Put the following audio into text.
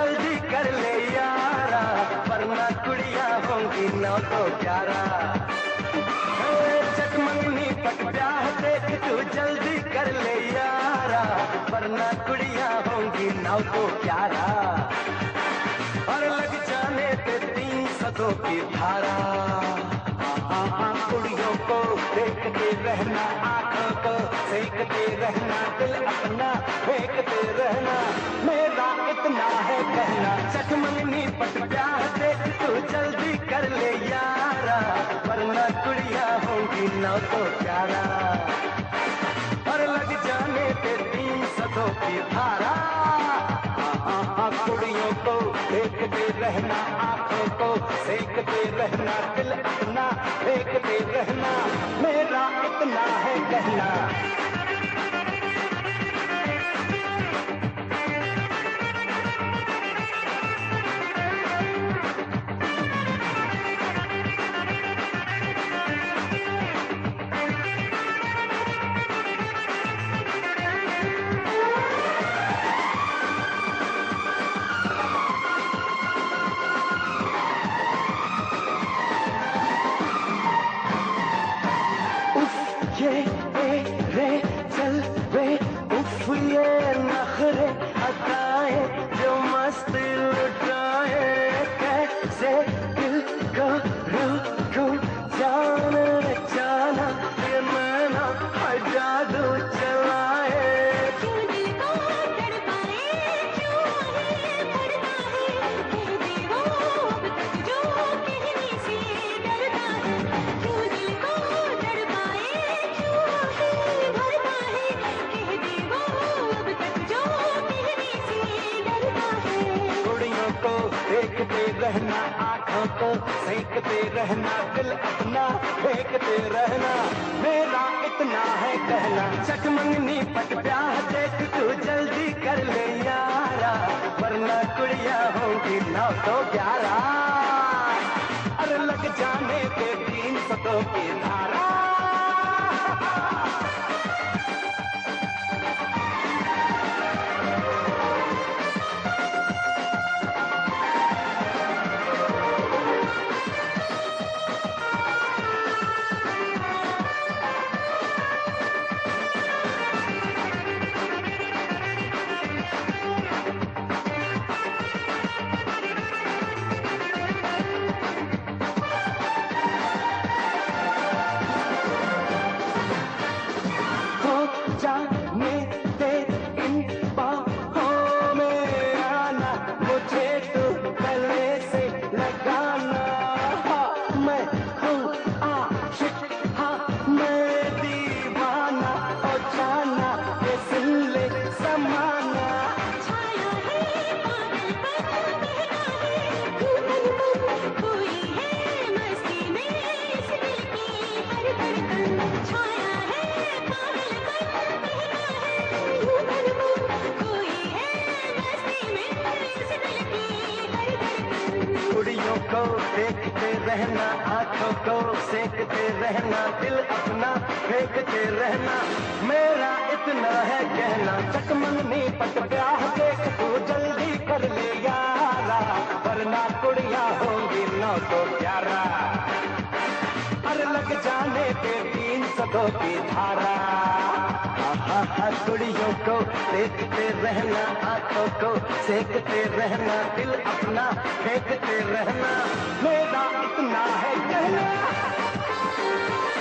जल्दी कर ले यारा, वरना कुड़ियां होंगी 9 तो 11। चटमंगनी पट ब्याह देख तू जल्दी कर ले यारा, वरना कुड़ियां होंगी 9 तो 11। और लग जाने पे 300 की धारा। कुड़ियों को देखते रहना, आंखों को देखते रहना, दिल अपना फेंकते रहना, मेरा इतना है कहना। चटमंगनी पट ब्याह देख तू जल्दी कर ले यारा, वरना कुड़ियां होंगी 9 तो 11। और लग जाने पे 300 की धारा। कुड़ियों को देखते रहना, आंखों को देखते रहना, दिल अपना देखते रहना, मेरा इतना है कहना। ये रे चल वे उफ, ये नखरे अदाएं जो मस्त लुटाए, कैसे दिल को रोकूं जाने जाना, ये मैना जादू चलाए। क्यों दिल को तड़पाए, क्यों ही पड़ता है, कह दे वो अब तक जो कहने से डरता है। क्यों दिल को तड़पाए, क्यों ही भरता है, कह दे वो अब तक जो कहने से डरता है। कुड़ियों को देखते रहना, आंखों को सेकते रहना, दिल अपना फेंकते रहना, मेरा इतना है कहना। चटमंगनी पट ब्याह देख तू जल्दी कर ले यारा, वरना कुड़ियां होंगी 9 तो 11। अरे लग जाने पे 300 की धारा। जाने दे इन बाहों में आना, मुझे तो गले से लगाना। हाँ मैं हूँ आशिक, हाँ मैं दीवाना, और जाना ये सुन ले समाना। छाया है पागलपन कहता है, धड़कन कोई है मस्ती में इस दिल की हर धड़कन। छाया है पागलपन कहता है, धड़कन कोई है मस्ती में इस दिल की हर धड़कन। कुड़ियों को देखते रहना, आंखों को सेकते रहना, दिल अपना फेंकते रहना, मेरा इतना है कहना। चटमंगनी पट ब्याह देख तू जल्दी कर ले यारा, वरना कुड़ियां होंगी 9 तो 11। अरे लग जाने पे 300 की धारा। कुड़ियों को देखते रहना, आंखों को सेकते रहना, दिल अपना फेंकते रहना, मेरा इतना है कहना।